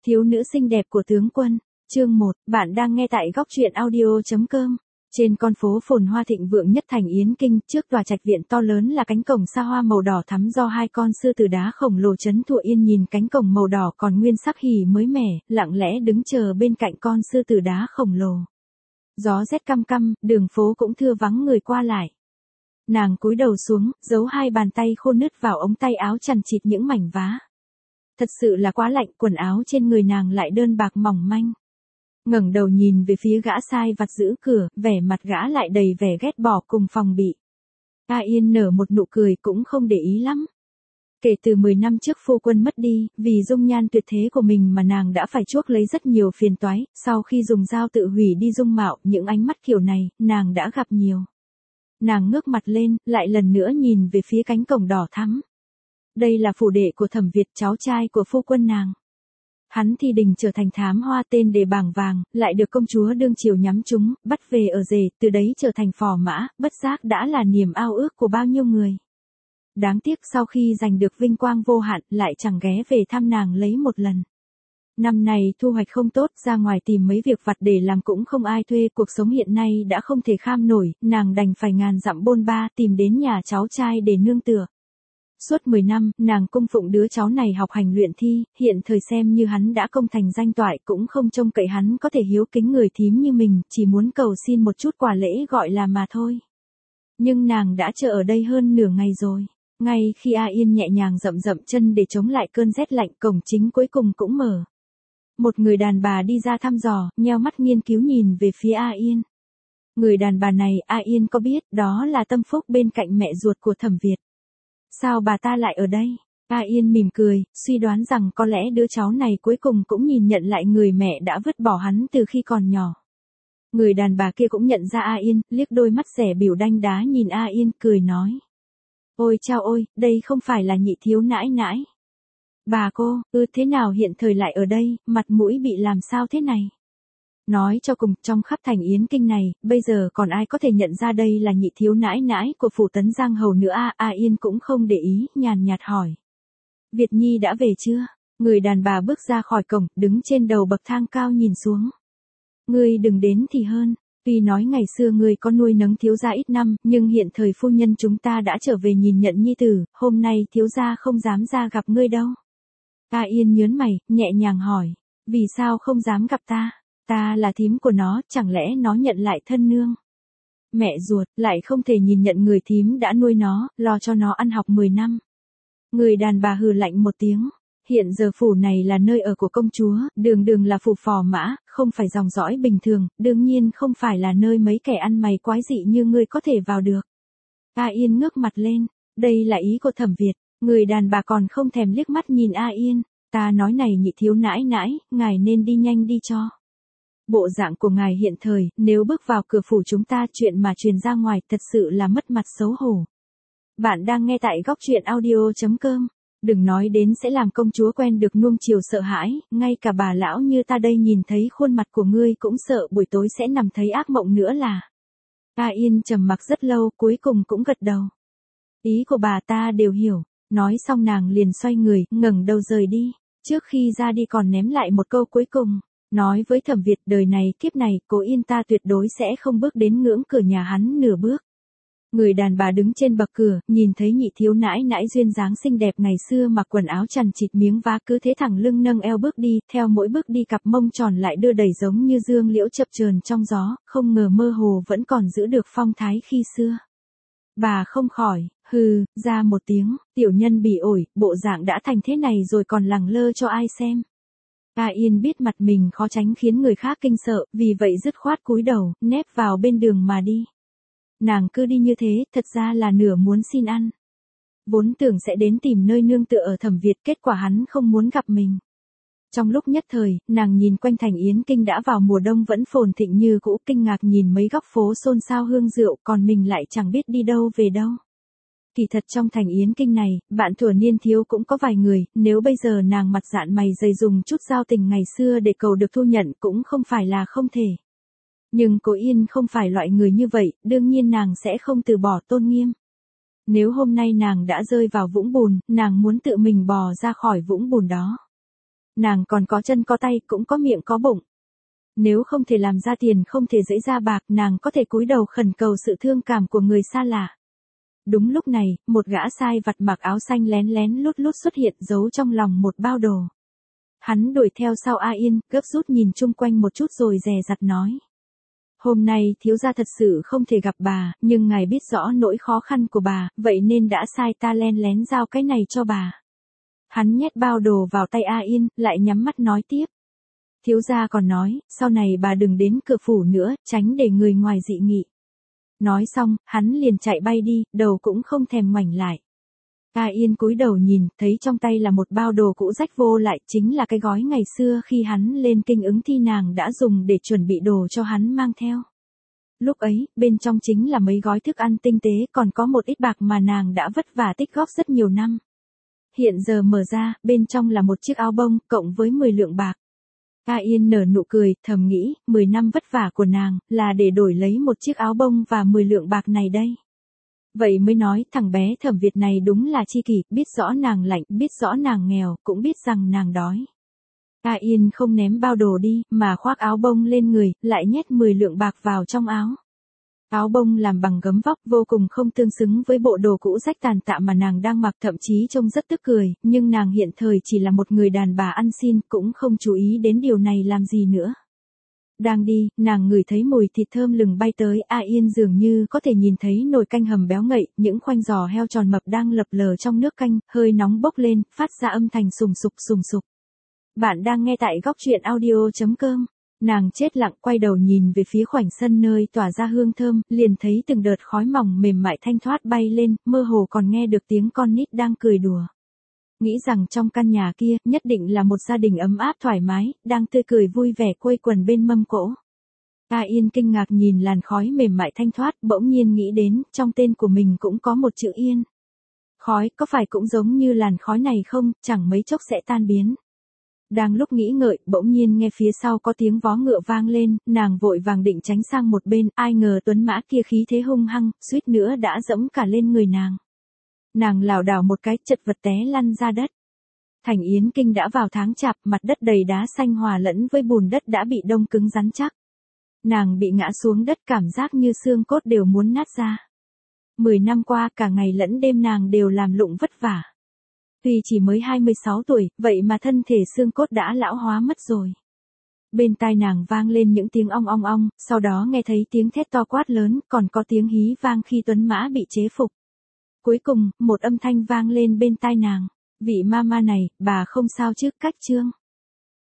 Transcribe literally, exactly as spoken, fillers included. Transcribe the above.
Thiếu nữ xinh đẹp của tướng quân, chương một, bạn đang nghe tại góc truyện audio.com. Trên con phố phồn hoa thịnh vượng nhất thành Yến Kinh, trước tòa trạch viện to lớn là cánh cổng sa hoa màu đỏ thắm do hai con sư tử đá khổng lồ trấn thụ yên nhìn cánh cổng màu đỏ còn nguyên sắc hỉ mới mẻ, lặng lẽ đứng chờ bên cạnh con sư tử đá khổng lồ. Gió rét căm căm, đường phố cũng thưa vắng người qua lại. Nàng cúi đầu xuống, giấu hai bàn tay khô nứt vào ống tay áo chằng chịt những mảnh vá. Thật sự là quá lạnh, quần áo trên người nàng lại đơn bạc mỏng manh. Ngẩng đầu nhìn về phía gã sai vặt giữ cửa, vẻ mặt gã lại đầy vẻ ghét bỏ cùng phòng bị. A Yên nở một nụ cười cũng không để ý lắm. Kể từ mười năm trước phu quân mất đi, vì dung nhan tuyệt thế của mình mà nàng đã phải chuốc lấy rất nhiều phiền toái, sau khi dùng dao tự hủy đi dung mạo, những ánh mắt kiểu này, nàng đã gặp nhiều. Nàng ngước mặt lên, lại lần nữa nhìn về phía cánh cổng đỏ thắm. Đây là phủ đệ của Thẩm Việt, cháu trai của phu quân nàng. Hắn thi đình trở thành thám hoa tên đề bảng vàng, lại được công chúa đương triều nhắm trúng, bắt về ở rể, từ đấy trở thành phò mã, bất giác đã là niềm ao ước của bao nhiêu người. Đáng tiếc sau khi giành được vinh quang vô hạn, lại chẳng ghé về thăm nàng lấy một lần. Năm này thu hoạch không tốt, ra ngoài tìm mấy việc vặt để làm cũng không ai thuê, cuộc sống hiện nay đã không thể kham nổi, nàng đành phải ngàn dặm bôn ba tìm đến nhà cháu trai để nương tựa. Suốt mười năm, nàng cung phụng đứa cháu này học hành luyện thi, hiện thời xem như hắn đã công thành danh toại, cũng không trông cậy hắn có thể hiếu kính người thím như mình, chỉ muốn cầu xin một chút quà lễ gọi là mà thôi. Nhưng nàng đã chờ ở đây hơn nửa ngày rồi. Ngay khi A Yên nhẹ nhàng dậm dậm chân để chống lại cơn rét lạnh, cổng chính cuối cùng cũng mở. Một người đàn bà đi ra thăm dò, nheo mắt nghiên cứu nhìn về phía A Yên. Người đàn bà này A Yên có biết, đó là Tâm Phúc bên cạnh mẹ ruột của Thẩm Việt. Sao bà ta lại ở đây? A Yên mỉm cười, suy đoán rằng có lẽ đứa cháu này cuối cùng cũng nhìn nhận lại người mẹ đã vứt bỏ hắn từ khi còn nhỏ. Người đàn bà kia cũng nhận ra A Yên, liếc đôi mắt rẻ bỉu đanh đá nhìn A Yên, cười nói. Ôi chao ôi, đây không phải là nhị thiếu nãi nãi. Bà cô, ư thế nào hiện thời lại ở đây, mặt mũi bị làm sao thế này? Nói cho cùng, trong khắp thành Yến Kinh này, bây giờ còn ai có thể nhận ra đây là nhị thiếu nãi nãi của phủ Tấn Giang Hầu nữa à? A Yên cũng không để ý, nhàn nhạt hỏi. Việt Nhi đã về chưa? Người đàn bà bước ra khỏi cổng, đứng trên đầu bậc thang cao nhìn xuống. Ngươi đừng đến thì hơn. Tuy nói ngày xưa ngươi có nuôi nấng thiếu gia ít năm, nhưng hiện thời phu nhân chúng ta đã trở về nhìn nhận nhi tử, hôm nay thiếu gia không dám ra gặp ngươi đâu. A Yên nhớn mày, nhẹ nhàng hỏi. Vì sao không dám gặp ta? Ta là thím của nó, chẳng lẽ nó nhận lại thân nương? Mẹ ruột, lại không thể nhìn nhận người thím đã nuôi nó, lo cho nó ăn học mười năm. Người đàn bà hừ lạnh một tiếng. Hiện giờ phủ này là nơi ở của công chúa, đường đường là phủ phò mã, không phải dòng dõi bình thường, đương nhiên không phải là nơi mấy kẻ ăn mày quái dị như ngươi có thể vào được. A Yên ngước mặt lên, đây là ý của Thẩm Việt. Người đàn bà còn không thèm liếc mắt nhìn A Yên. Ta nói này nhị thiếu nãi nãi, ngài nên đi nhanh đi cho. Bộ dạng của ngài hiện thời, nếu bước vào cửa phủ chúng ta, chuyện mà truyền ra ngoài thật sự là mất mặt xấu hổ. Bạn đang nghe tại góc truyện audio.com. Đừng nói đến sẽ làm công chúa quen được nuông chiều sợ hãi, ngay cả bà lão như ta đây nhìn thấy khuôn mặt của ngươi cũng sợ buổi tối sẽ nằm thấy ác mộng nữa là. A Yên trầm mặc rất lâu, cuối cùng cũng gật đầu. Ý của bà ta đều hiểu, nói xong nàng liền xoay người, ngẩng đầu rời đi, trước khi ra đi còn ném lại một câu cuối cùng. Nói với Thẩm Việt, đời này kiếp này, Cố Yên ta tuyệt đối sẽ không bước đến ngưỡng cửa nhà hắn nửa bước. Người đàn bà đứng trên bậc cửa, nhìn thấy nhị thiếu nãi nãi duyên dáng xinh đẹp ngày xưa mặc quần áo chằn chịt miếng vá cứ thế thẳng lưng nâng eo bước đi, theo mỗi bước đi cặp mông tròn lại đưa đẩy giống như dương liễu chập chờn trong gió, không ngờ mơ hồ vẫn còn giữ được phong thái khi xưa. Bà không khỏi, hừ, ra một tiếng, tiểu nhân bị ổi, bộ dạng đã thành thế này rồi còn lẳng lơ cho ai xem. A Yên biết mặt mình khó tránh khiến người khác kinh sợ, vì vậy dứt khoát cúi đầu, nép vào bên đường mà đi. Nàng cứ đi như thế, thật ra là nửa muốn xin ăn. Vốn tưởng sẽ đến tìm nơi nương tựa ở Thẩm Việt, kết quả hắn không muốn gặp mình. Trong lúc nhất thời, nàng nhìn quanh thành Yến Kinh đã vào mùa đông vẫn phồn thịnh như cũ, kinh ngạc nhìn mấy góc phố xôn xao hương rượu, còn mình lại chẳng biết đi đâu về đâu. Kỳ thật trong thành Yến Kinh này, bạn thuở niên thiếu cũng có vài người, nếu bây giờ nàng mặt dạn mày dày dùng chút giao tình ngày xưa để cầu được thu nhận cũng không phải là không thể. Nhưng Cố Yên không phải loại người như vậy, đương nhiên nàng sẽ không từ bỏ tôn nghiêm. Nếu hôm nay nàng đã rơi vào vũng bùn, nàng muốn tự mình bò ra khỏi vũng bùn đó. Nàng còn có chân có tay, cũng có miệng có bụng. Nếu không thể làm ra tiền, không thể dẫy ra bạc, nàng có thể cúi đầu khẩn cầu sự thương cảm của người xa lạ. Đúng lúc này, một gã sai vặt mặc áo xanh lén lén lút lút xuất hiện, giấu trong lòng một bao đồ. Hắn đuổi theo sau A Yên, gấp rút nhìn chung quanh một chút rồi dè dặt nói. Hôm nay thiếu gia thật sự không thể gặp bà, nhưng ngài biết rõ nỗi khó khăn của bà, vậy nên đã sai ta len lén giao cái này cho bà. Hắn nhét bao đồ vào tay A Yên, lại nhắm mắt nói tiếp. Thiếu gia còn nói, sau này bà đừng đến cửa phủ nữa, tránh để người ngoài dị nghị. Nói xong, hắn liền chạy bay đi, đầu cũng không thèm ngoảnh lại. A Yên cúi đầu nhìn, thấy trong tay là một bao đồ cũ rách vô lại, chính là cái gói ngày xưa khi hắn lên kinh ứng thi nàng đã dùng để chuẩn bị đồ cho hắn mang theo. Lúc ấy, bên trong chính là mấy gói thức ăn tinh tế, còn có một ít bạc mà nàng đã vất vả tích góp rất nhiều năm. Hiện giờ mở ra, bên trong là một chiếc áo bông, cộng với mười lượng bạc. A Yên nở nụ cười, thầm nghĩ, mười năm vất vả của nàng, là để đổi lấy một chiếc áo bông và mười lượng bạc này đây. Vậy mới nói, thằng bé Thẩm Việt này đúng là chi kỷ, biết rõ nàng lạnh, biết rõ nàng nghèo, cũng biết rằng nàng đói. A Yên không ném bao đồ đi, mà khoác áo bông lên người, lại nhét mười lượng bạc vào trong áo. Áo bông làm bằng gấm vóc, vô cùng không tương xứng với bộ đồ cũ rách tàn tạ mà nàng đang mặc, thậm chí trông rất tức cười, nhưng nàng hiện thời chỉ là một người đàn bà ăn xin, cũng không chú ý đến điều này làm gì nữa. Đang đi, nàng ngửi thấy mùi thịt thơm lừng bay tới, A Yên dường như có thể nhìn thấy nồi canh hầm béo ngậy, những khoanh giò heo tròn mập đang lập lờ trong nước canh, hơi nóng bốc lên, phát ra âm thanh sùng sục sùng sục. Bạn đang nghe tại góc truyện audio chấm com. Nàng chết lặng quay đầu nhìn về phía khoảnh sân nơi tỏa ra hương thơm, liền thấy từng đợt khói mỏng mềm mại thanh thoát bay lên, mơ hồ còn nghe được tiếng con nít đang cười đùa. Nghĩ rằng trong căn nhà kia, nhất định là một gia đình ấm áp thoải mái, đang tươi cười vui vẻ quây quần bên mâm cỗ. A Yên kinh ngạc nhìn làn khói mềm mại thanh thoát, bỗng nhiên nghĩ đến, trong tên của mình cũng có một chữ Yên. Khói, có phải cũng giống như làn khói này không, chẳng mấy chốc sẽ tan biến. Đang lúc nghĩ ngợi, bỗng nhiên nghe phía sau có tiếng vó ngựa vang lên, nàng vội vàng định tránh sang một bên, ai ngờ tuấn mã kia khí thế hung hăng, suýt nữa đã dẫm cả lên người nàng. Nàng lảo đảo một cái, chật vật té lăn ra đất. Thành Yến Kinh đã vào tháng chạp, mặt đất đầy đá xanh hòa lẫn với bùn đất đã bị đông cứng rắn chắc. Nàng bị ngã xuống đất, cảm giác như xương cốt đều muốn nát ra. Mười năm qua, cả ngày lẫn đêm nàng đều làm lụng vất vả. Tuy chỉ mới hai mươi sáu tuổi, vậy mà thân thể xương cốt đã lão hóa mất rồi. Bên tai nàng vang lên những tiếng ong ong ong, sau đó nghe thấy tiếng thét to quát lớn, còn có tiếng hí vang khi tuấn mã bị chế phục. Cuối cùng, một âm thanh vang lên bên tai nàng. Vị mama này, bà không sao chứ, cách chương.